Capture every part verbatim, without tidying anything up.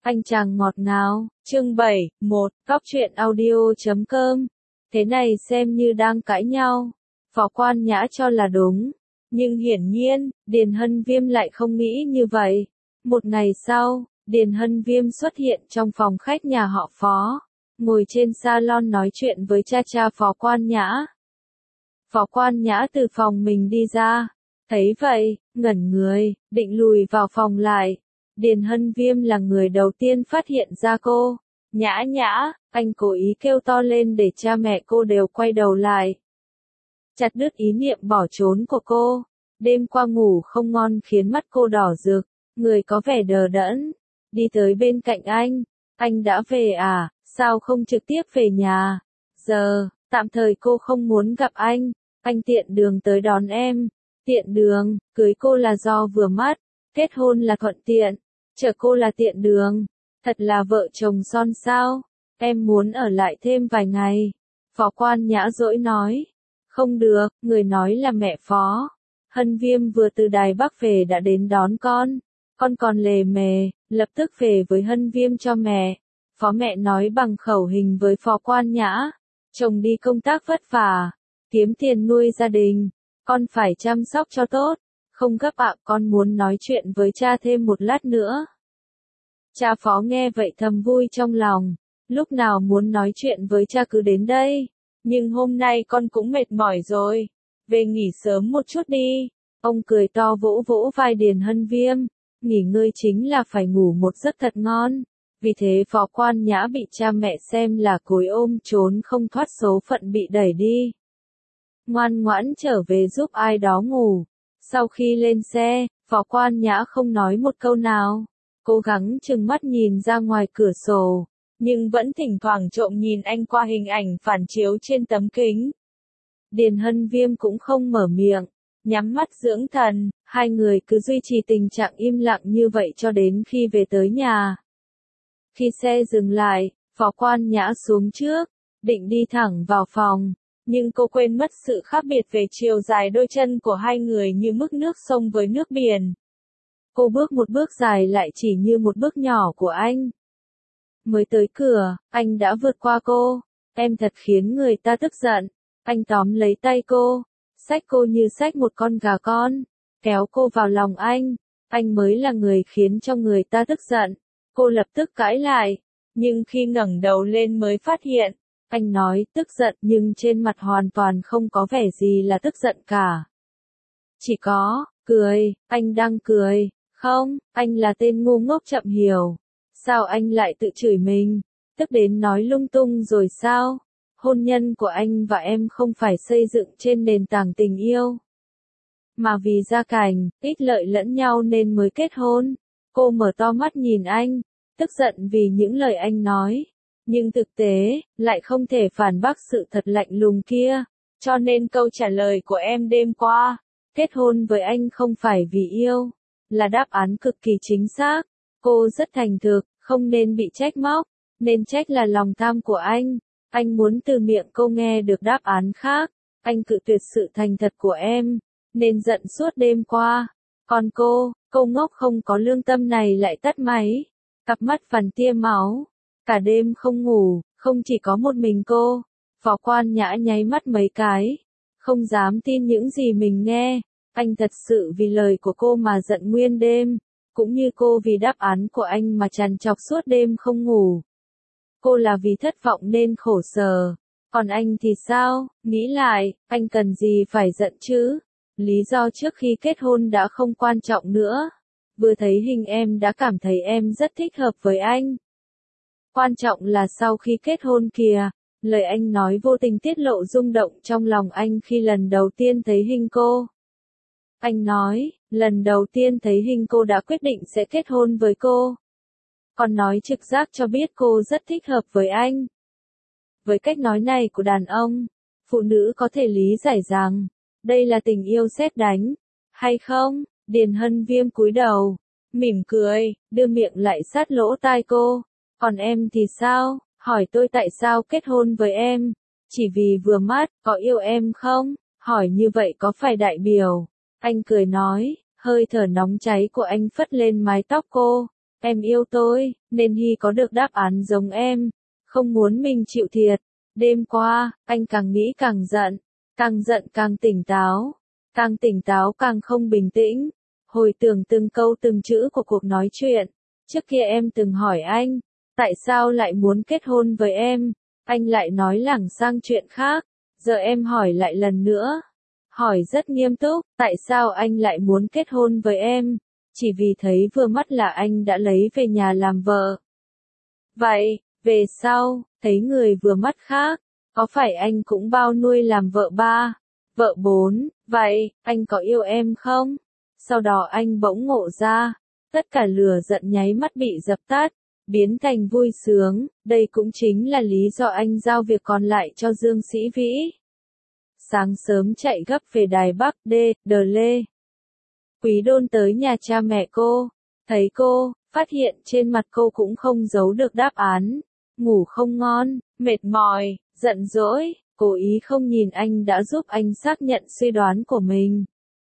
anh chàng ngọt ngào. Chương bảy, một, Góc truyện audio chấm com. Thế này xem như đang cãi nhau. Phó Quan Nhã cho là đúng. Nhưng hiển nhiên, Điền Hân Viêm lại không nghĩ như vậy. Một ngày sau, Điền Hân Viêm xuất hiện trong phòng khách nhà họ Phó. Ngồi trên salon nói chuyện với cha cha Phó Quan Nhã. Phó Quan Nhã từ phòng mình đi ra. Thấy vậy, ngẩn người, định lùi vào phòng lại. Điền Hân Viêm là người đầu tiên phát hiện ra cô. Nhã Nhã, anh cố ý kêu to lên để cha mẹ cô đều quay đầu lại. Chặt đứt ý niệm bỏ trốn của cô. Đêm qua ngủ không ngon khiến mắt cô đỏ rực, người có vẻ đờ đẫn. Đi tới bên cạnh anh. Anh đã về à, sao không trực tiếp về nhà? Giờ, tạm thời cô không muốn gặp anh. Anh tiện đường tới đón em. Tiện đường, cưới cô là do vừa mắt. Kết hôn là thuận tiện. Chở cô là tiện đường. Thật là vợ chồng son sao. Em muốn ở lại thêm vài ngày. Phó Quan Nhã dỗi nói. Không được, người nói là mẹ Phó. Hân Viêm vừa từ Đài Bắc về đã đến đón con. Con còn lề mề, lập tức về với Hân Viêm cho mẹ. Phó mẹ nói bằng khẩu hình với Phó Quan Nhã. Chồng đi công tác vất vả, kiếm tiền nuôi gia đình. Con phải chăm sóc cho tốt. Không gấp ạ, con muốn nói chuyện với cha thêm một lát nữa. Cha Phó nghe vậy thầm vui trong lòng. Lúc nào muốn nói chuyện với cha cứ đến đây. Nhưng hôm nay con cũng mệt mỏi rồi. Về nghỉ sớm một chút đi. Ông cười to vỗ vỗ vai Điền Hân Viêm. Nghỉ ngơi chính là phải ngủ một giấc thật ngon. Vì thế Phó Quan Nhã bị cha mẹ xem là cối ôm trốn không thoát số phận bị đẩy đi. Ngoan ngoãn trở về giúp ai đó ngủ. Sau khi lên xe, Phó Quan Nhã không nói một câu nào. Cố gắng trừng mắt nhìn ra ngoài cửa sổ. Nhưng vẫn thỉnh thoảng trộm nhìn anh qua hình ảnh phản chiếu trên tấm kính. Điền Hân Viêm cũng không mở miệng. Nhắm mắt dưỡng thần, hai người cứ duy trì tình trạng im lặng như vậy cho đến khi về tới nhà. Khi xe dừng lại, Phó Quan Nhã xuống trước, định đi thẳng vào phòng. Nhưng cô quên mất sự khác biệt về chiều dài đôi chân của hai người như mức nước sông với nước biển. Cô bước một bước dài lại chỉ như một bước nhỏ của anh. Mới tới cửa, anh đã vượt qua cô. Em thật khiến người ta tức giận. Anh tóm lấy tay cô, xách cô như xách một con gà con, kéo cô vào lòng anh. Anh mới là người khiến cho người ta tức giận. Cô lập tức cãi lại, nhưng khi ngẩng đầu lên mới phát hiện. Anh nói tức giận nhưng trên mặt hoàn toàn không có vẻ gì là tức giận cả. Chỉ có, cười, anh đang cười. Không, anh là tên ngu ngốc chậm hiểu. Sao anh lại tự chửi mình? Tức đến nói lung tung rồi sao? Hôn nhân của anh và em không phải xây dựng trên nền tảng tình yêu. Mà vì gia cảnh, ích lợi lẫn nhau nên mới kết hôn. Cô mở to mắt nhìn anh, tức giận vì những lời anh nói. Nhưng thực tế, lại không thể phản bác sự thật lạnh lùng kia. Cho nên câu trả lời của em đêm qua, kết hôn với anh không phải vì yêu, là đáp án cực kỳ chính xác. Cô rất thành thực, không nên bị trách móc, nên trách là lòng tham của anh. Anh muốn từ miệng cô nghe được đáp án khác. Anh cự tuyệt sự thành thật của em, nên giận suốt đêm qua. Còn cô, cô ngốc không có lương tâm này lại tắt máy. Cặp mắt phản tia máu. Cả đêm không ngủ, không chỉ có một mình cô. Phó Quan Nhã nháy mắt mấy cái. Không dám tin những gì mình nghe. Anh thật sự vì lời của cô mà giận nguyên đêm. Cũng như cô vì đáp án của anh mà trằn trọc suốt đêm không ngủ. Cô là vì thất vọng nên khổ sở. Còn anh thì sao? Nghĩ lại, anh cần gì phải giận chứ? Lý do trước khi kết hôn đã không quan trọng nữa. Vừa thấy hình em đã cảm thấy em rất thích hợp với anh. Quan trọng là sau khi kết hôn kìa, lời anh nói vô tình tiết lộ rung động trong lòng anh khi lần đầu tiên thấy hình cô. Anh nói, lần đầu tiên thấy hình cô đã quyết định sẽ kết hôn với cô. Còn nói trực giác cho biết cô rất thích hợp với anh. Với cách nói này của đàn ông, phụ nữ có thể lý giải rằng, đây là tình yêu sét đánh, hay không? Điền Hân Viêm cúi đầu, mỉm cười, đưa miệng lại sát lỗ tai cô. Còn em thì sao? Hỏi tôi tại sao kết hôn với em? Chỉ vì vừa mắt, có yêu em không? Hỏi như vậy có phải đại biểu? Anh cười nói, hơi thở nóng cháy của anh phất lên mái tóc cô. em yêu tôi, nên Hy có được đáp án giống em, không muốn mình chịu thiệt. Đêm qua, anh càng nghĩ càng giận, càng giận càng tỉnh táo, càng tỉnh táo càng không bình tĩnh. Hồi tưởng từng câu từng chữ của cuộc nói chuyện, trước kia em từng hỏi anh, tại sao lại muốn kết hôn với em, anh lại nói lảng sang chuyện khác, giờ em hỏi lại lần nữa. Hỏi rất nghiêm túc, tại sao anh lại muốn kết hôn với em? Chỉ vì thấy vừa mắt là anh đã lấy về nhà làm vợ. Vậy, về sau, thấy người vừa mắt khác, có phải anh cũng bao nuôi làm vợ ba, vợ bốn, vậy, anh có yêu em không? Sau đó anh bỗng ngộ ra, tất cả lửa giận nháy mắt bị dập tắt, biến thành vui sướng, đây cũng chính là lý do anh giao việc còn lại cho Dương Sĩ Vĩ. Sáng sớm chạy gấp về Đài Bắc D, Đờ Lê. Quý Đôn tới nhà cha mẹ cô, thấy cô, phát hiện trên mặt cô cũng không giấu được đáp án. Ngủ không ngon, mệt mỏi, giận dỗi, cố ý không nhìn anh đã giúp anh xác nhận suy đoán của mình.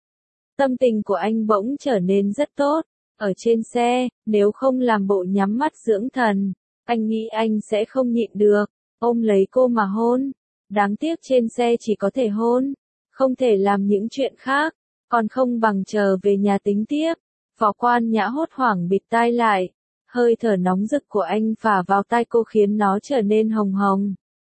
Tâm tình của anh bỗng trở nên rất tốt. Ở trên xe, nếu không làm bộ nhắm mắt dưỡng thần, anh nghĩ anh sẽ không nhịn được, ôm lấy cô mà hôn. Đáng tiếc trên xe chỉ có thể hôn, không thể làm những chuyện khác, còn không bằng chờ về nhà tính tiếp. Phó Quan Nhã hốt hoảng bịt tai lại, hơi thở nóng rực của anh phả vào tai cô khiến nó trở nên hồng hồng.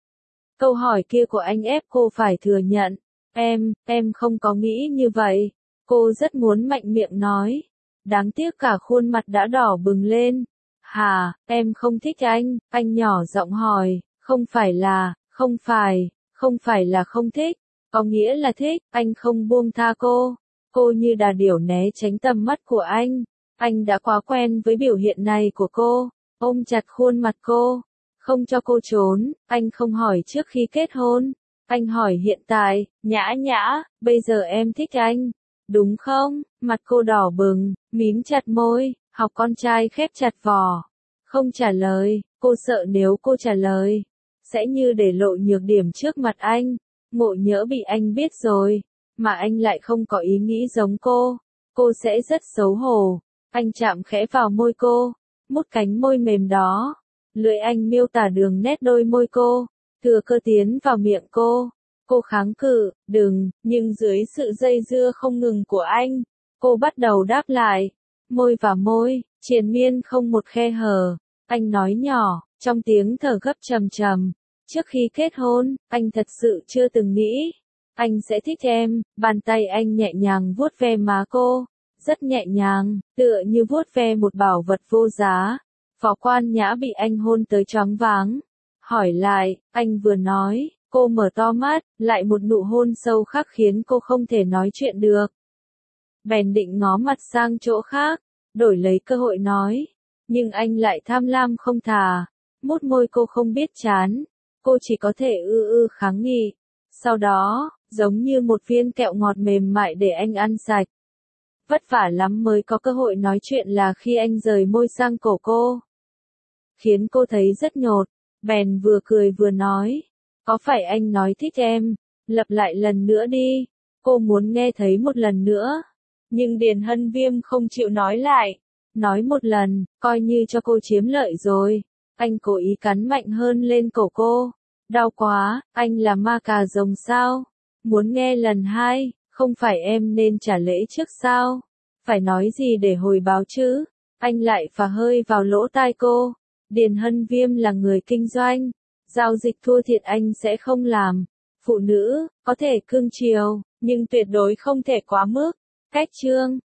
Câu hỏi kia của anh ép cô phải thừa nhận, em, em không có nghĩ như vậy. Cô rất muốn mạnh miệng nói, đáng tiếc cả khuôn mặt đã đỏ bừng lên. Hà, em không thích anh, anh nhỏ giọng hỏi, không phải là, không phải, không phải là không thích, có nghĩa là thích, anh không buông tha cô. Cô như đà điểu né tránh tầm mắt của anh, anh đã quá quen với biểu hiện này của cô, ôm chặt khuôn mặt cô, không cho cô trốn, anh không hỏi trước khi kết hôn, anh hỏi hiện tại, Nhã Nhã, bây giờ em thích anh, đúng không? Mặt cô đỏ bừng, mím chặt môi, học con trai khép chặt vỏ, không trả lời, cô sợ nếu cô trả lời, sẽ như để lộ nhược điểm trước mặt anh, ngộ nhỡ bị anh biết rồi, mà anh lại không có ý nghĩ giống cô, cô sẽ rất xấu hổ. Anh chạm khẽ vào môi cô, mút cánh môi mềm đó, lưỡi anh miêu tả đường nét đôi môi cô, thừa cơ tiến vào miệng cô. Cô kháng cự, đừng, nhưng dưới sự dây dưa không ngừng của anh, cô bắt đầu đáp lại, môi và môi, triền miên không một khe hở. Anh nói nhỏ, trong tiếng thở gấp trầm trầm, trước khi kết hôn, anh thật sự chưa từng nghĩ, anh sẽ thích em. Bàn tay anh nhẹ nhàng vuốt ve má cô, rất nhẹ nhàng, tựa như vuốt ve một bảo vật vô giá. Phó Quan Nhã bị anh hôn tới choáng váng, hỏi lại, anh vừa nói. Cô mở to mắt, lại một nụ hôn sâu khắc khiến cô không thể nói chuyện được. Bèn định ngó mặt sang chỗ khác, đổi lấy cơ hội nói. Nhưng anh lại tham lam không thà, mút môi cô không biết chán. Cô chỉ có thể ư ư kháng nghị. Sau đó, giống như một viên kẹo ngọt mềm mại để anh ăn sạch. Vất vả lắm mới có cơ hội nói chuyện là khi anh rời môi sang cổ cô. Khiến cô thấy rất nhột, bèn vừa cười vừa nói. Có phải anh nói thích em? Lặp lại lần nữa đi. Cô muốn nghe thấy một lần nữa. Nhưng Điền Hân Viêm không chịu nói lại. Nói một lần, coi như cho cô chiếm lợi rồi. Anh cố ý cắn mạnh hơn lên cổ cô. Đau quá, anh là ma cà rồng sao? Muốn nghe lần hai, không phải em nên trả lễ trước sao? Phải nói gì để hồi báo chứ? Anh lại phả hơi vào lỗ tai cô. Điền Hân Viêm là người kinh doanh. Giao dịch thua thiệt anh sẽ không làm. Phụ nữ, có thể cưng chiều, nhưng tuyệt đối không thể quá mức. Cách chương